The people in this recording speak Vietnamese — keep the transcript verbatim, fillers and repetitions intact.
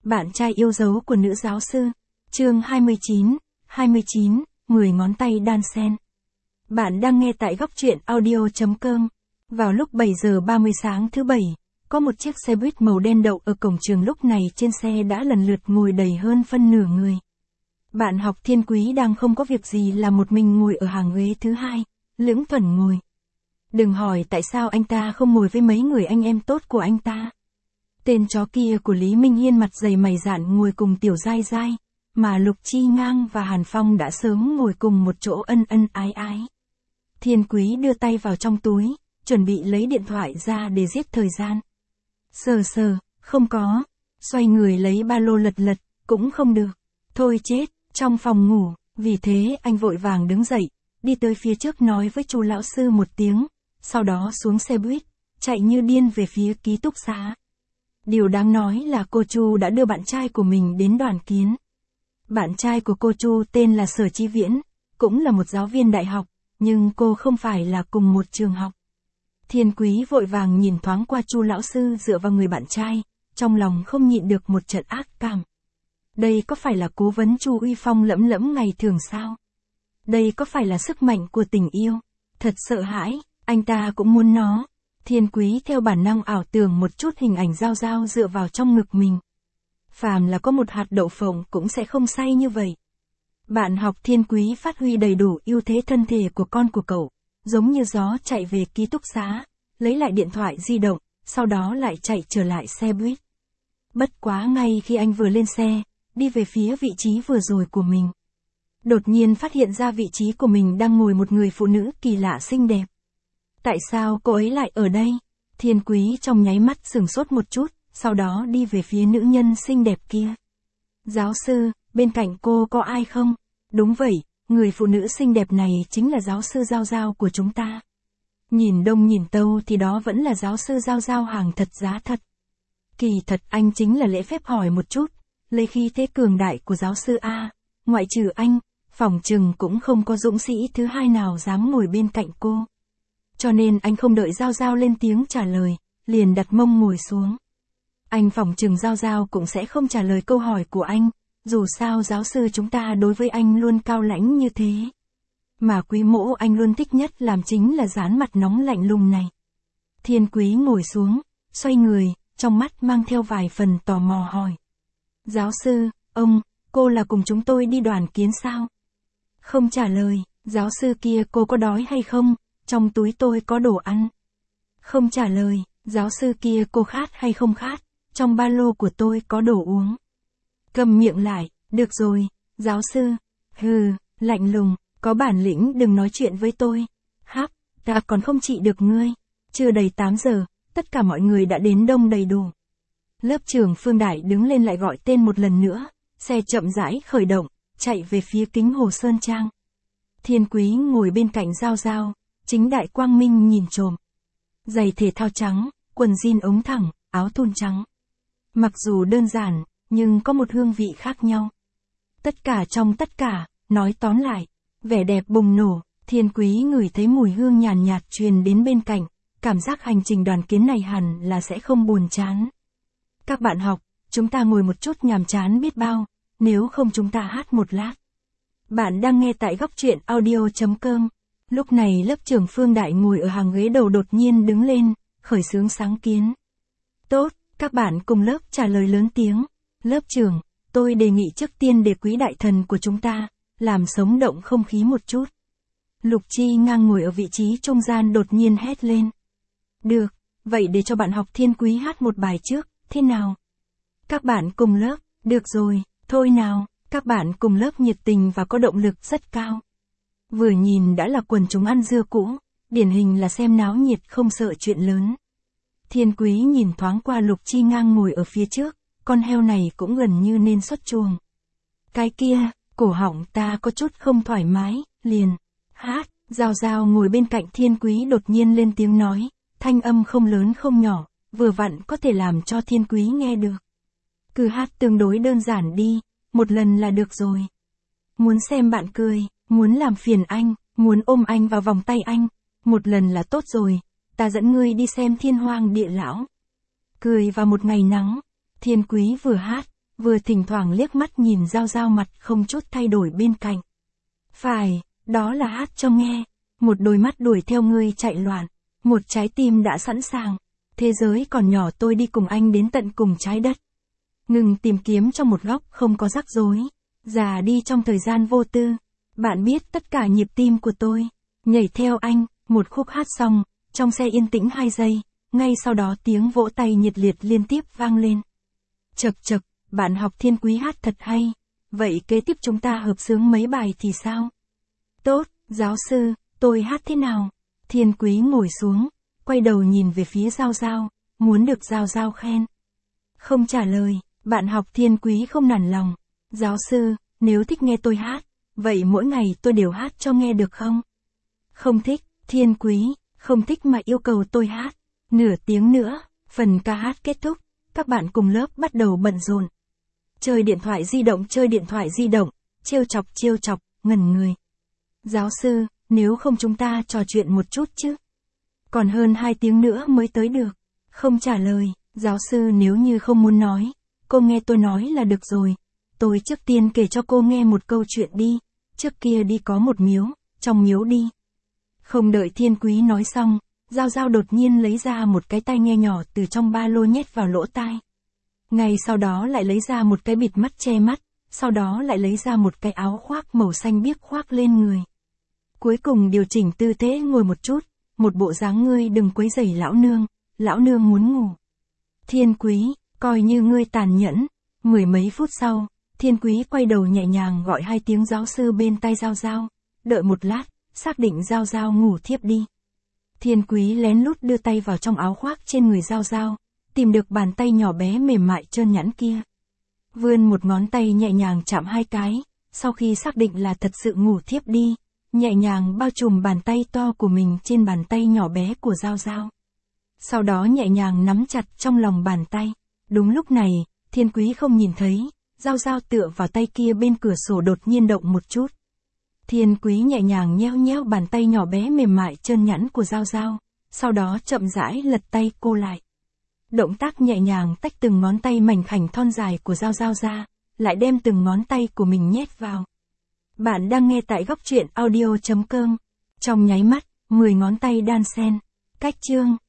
Bạn trai yêu dấu của nữ giáo sư. Chương hai mươi chín, hai mươi chín, mười ngón tay đan xen. Bạn đang nghe tại góc truyện audio chấm com. Vào lúc bảy giờ ba mươi sáng thứ bảy, có một chiếc xe buýt màu đen đậu ở cổng trường, lúc này trên xe đã lần lượt ngồi đầy hơn phân nửa người. Bạn học Thiên Quý đang không có việc gì là một mình ngồi ở hàng ghế thứ hai, lững thững ngồi. Đừng hỏi tại sao anh ta không ngồi với mấy người anh em tốt của anh ta. Tên chó kia của Lý Minh Hiên mặt dày mày dạn ngồi cùng Tiểu Giai Giai, mà Lục Chi Ngang và Hàn Phong đã sớm ngồi cùng một chỗ ân ân ái ái. Thiên Quý đưa tay vào trong túi, chuẩn bị lấy điện thoại ra để giết thời gian. Sờ sờ, không có. Xoay người lấy ba lô lật lật, cũng không được. Thôi chết, trong phòng ngủ, vì thế anh vội vàng đứng dậy, đi tới phía trước nói với Chu lão sư một tiếng, sau đó xuống xe buýt, chạy như điên về phía ký túc xá. Điều đáng nói là cô Chu đã đưa bạn trai của mình đến đoàn kiến. Bạn trai của cô Chu tên là Sở Chi Viễn, cũng là một giáo viên đại học, nhưng cô không phải là cùng một trường học. Thiên Quý vội vàng nhìn thoáng qua Chu lão sư dựa vào người bạn trai, trong lòng không nhịn được một trận ác cảm. Đây có phải là cố vấn Chu uy phong lẫm lẫm ngày thường sao? Đây có phải là sức mạnh của tình yêu? Thật sợ hãi, anh ta cũng muốn nó. Thiên Quý theo bản năng ảo tưởng một chút hình ảnh Giao Giao dựa vào trong ngực mình. Phàm là có một hạt đậu phộng cũng sẽ không say như vậy. Bạn học Thiên Quý phát huy đầy đủ ưu thế thân thể của con của cậu, giống như gió chạy về ký túc xá, lấy lại điện thoại di động, sau đó lại chạy trở lại xe buýt. Bất quá ngay khi anh vừa lên xe, đi về phía vị trí vừa rồi của mình, đột nhiên phát hiện ra vị trí của mình đang ngồi một người phụ nữ kỳ lạ xinh đẹp. Tại sao cô ấy lại ở đây? Thiên Quý trong nháy mắt sửng sốt một chút, sau đó đi về phía nữ nhân xinh đẹp kia. Giáo sư, bên cạnh cô có ai không? Đúng vậy, người phụ nữ xinh đẹp này chính là giáo sư Giao Giao của chúng ta. Nhìn đông nhìn tâu thì đó vẫn là giáo sư Giao Giao hàng thật giá thật. Kỳ thật anh chính là lễ phép hỏi một chút, lấy khí thế cường đại của giáo sư A, ngoại trừ anh, phỏng chừng cũng không có dũng sĩ thứ hai nào dám ngồi bên cạnh cô. Cho nên anh không đợi Giao Giao lên tiếng trả lời, liền đặt mông ngồi xuống. Anh phỏng chừng Giao Giao cũng sẽ không trả lời câu hỏi của anh, dù sao giáo sư chúng ta đối với anh luôn cao lãnh như thế. Mà quý mỗ anh luôn thích nhất làm chính là dán mặt nóng lạnh lùng này. Thiên Quý ngồi xuống, xoay người, trong mắt mang theo vài phần tò mò hỏi. Giáo sư, ông, cô là cùng chúng tôi đi đoàn kiến sao? Không trả lời, giáo sư kia cô có đói hay không? Trong túi tôi có đồ ăn. Không trả lời, giáo sư kia cô khát hay không khát? Trong ba lô của tôi có đồ uống. Cầm miệng lại, được rồi, giáo sư. Hừ, lạnh lùng, có bản lĩnh đừng nói chuyện với tôi. Háp, ta còn không trị được ngươi. Chưa đầy tám giờ, tất cả mọi người đã đến đông đầy đủ. Lớp trưởng Phương Đại đứng lên lại gọi tên một lần nữa, xe chậm rãi khởi động, chạy về phía kính Hồ Sơn Trang. Thiên Quý ngồi bên cạnh Giao Giao, chính đại quang minh nhìn trộm. Giày thể thao trắng, quần jean ống thẳng, áo thun trắng. Mặc dù đơn giản, nhưng có một hương vị khác nhau. Tất cả trong tất cả, nói tóm lại, vẻ đẹp bùng nổ. Thiên Quý ngửi thấy mùi hương nhàn nhạt truyền đến bên cạnh, cảm giác hành trình đoàn kiến này hẳn là sẽ không buồn chán. Các bạn học, chúng ta ngồi một chút nhàm chán biết bao, nếu không chúng ta hát một lát. Bạn đang nghe tại góc truyện audio chấm com. Lúc này lớp trưởng Phương Đại ngồi ở hàng ghế đầu đột nhiên đứng lên, khởi xướng sáng kiến. Tốt, các bạn cùng lớp trả lời lớn tiếng. Lớp trưởng, tôi đề nghị trước tiên để quý đại thần của chúng ta, làm sống động không khí một chút. Lục Chi Ngang ngồi ở vị trí trung gian đột nhiên hét lên. Được, vậy để cho bạn học Thiên Quý hát một bài trước, thế nào? Các bạn cùng lớp, được rồi, thôi nào, các bạn cùng lớp nhiệt tình và có động lực rất cao. Vừa nhìn đã là quần chúng ăn dưa cũ, điển hình là xem náo nhiệt không sợ chuyện lớn. Thiên Quý nhìn thoáng qua Lục Chi Ngang ngồi ở phía trước, con heo này cũng gần như nên xuất chuồng. Cái kia, cổ họng ta có chút không thoải mái, liền, hát. Giao Giao ngồi bên cạnh Thiên Quý đột nhiên lên tiếng nói, thanh âm không lớn không nhỏ, vừa vặn có thể làm cho Thiên Quý nghe được. Cứ hát tương đối đơn giản đi, một lần là được rồi. Muốn xem bạn cười, muốn làm phiền anh, muốn ôm anh vào vòng tay anh, một lần là tốt rồi, ta dẫn ngươi đi xem Thiên Hoang Địa Lão. Cười vào một ngày nắng, Thiên Quý vừa hát, vừa thỉnh thoảng liếc mắt nhìn Giao Giao mặt không chút thay đổi bên cạnh. Phải, đó là hát cho nghe. Một đôi mắt đuổi theo ngươi chạy loạn. Một trái tim đã sẵn sàng. Thế giới còn nhỏ, tôi đi cùng anh đến tận cùng trái đất. Ngừng tìm kiếm trong một góc không có rắc rối. Già đi trong thời gian vô tư. Bạn biết tất cả nhịp tim của tôi. Nhảy theo anh, một khúc hát xong, trong xe yên tĩnh hai giây. Ngay sau đó tiếng vỗ tay nhiệt liệt liên tiếp vang lên. Chật chật, bạn học Thiên Quý hát thật hay. Vậy kế tiếp chúng ta hợp xướng mấy bài thì sao? Tốt, giáo sư, tôi hát thế nào? Thiên Quý ngồi xuống, quay đầu nhìn về phía Giao Giao, muốn được Giao Giao khen. Không trả lời, bạn học Thiên Quý không nản lòng. Giáo sư, nếu thích nghe tôi hát, vậy mỗi ngày tôi đều hát cho nghe được không? Không thích, Thiên Quý, không thích mà yêu cầu tôi hát. Nửa tiếng nữa, phần ca hát kết thúc, các bạn cùng lớp bắt đầu bận rộn. Chơi điện thoại di động, chơi điện thoại di động, trêu chọc trêu chọc, ngẩn người. Giáo sư, nếu không chúng ta trò chuyện một chút chứ? Còn hơn hai tiếng nữa mới tới được. Không trả lời, giáo sư nếu như không muốn nói, cô nghe tôi nói là được rồi. Tôi trước tiên kể cho cô nghe một câu chuyện đi. Trước kia đi có một miếu, trong miếu đi. Không đợi Thiên Quý nói xong, Giao Giao đột nhiên lấy ra một cái tai nghe nhỏ từ trong ba lô nhét vào lỗ tai. Ngay sau đó lại lấy ra một cái bịt mắt che mắt, sau đó lại lấy ra một cái áo khoác màu xanh biếc khoác lên người. Cuối cùng điều chỉnh tư thế ngồi một chút, một bộ dáng ngươi đừng quấy rầy lão nương, lão nương muốn ngủ. Thiên Quý, coi như ngươi tàn nhẫn. Mười mấy phút sau, Thiên Quý quay đầu nhẹ nhàng gọi hai tiếng giáo sư bên tai Giao Giao, đợi một lát, xác định Giao Giao ngủ thiếp đi. Thiên Quý lén lút đưa tay vào trong áo khoác trên người Giao Giao, tìm được bàn tay nhỏ bé mềm mại trơn nhẵn kia. Vươn một ngón tay nhẹ nhàng chạm hai cái, sau khi xác định là thật sự ngủ thiếp đi, nhẹ nhàng bao trùm bàn tay to của mình trên bàn tay nhỏ bé của Giao Giao. Sau đó nhẹ nhàng nắm chặt trong lòng bàn tay. Đúng lúc này, Thiên Quý không nhìn thấy, Giao Giao tựa vào tay kia bên cửa sổ đột nhiên động một chút. Thiên Quý nhẹ nhàng nheo nheo bàn tay nhỏ bé mềm mại trơn nhẵn của Giao Giao, sau đó chậm rãi lật tay cô lại. Động tác nhẹ nhàng tách từng ngón tay mảnh khảnh thon dài của Giao Giao ra, lại đem từng ngón tay của mình nhét vào. Bạn đang nghe tại góc truyện audio chấm com. Trong nháy mắt, mười ngón tay đan xen. Cách chương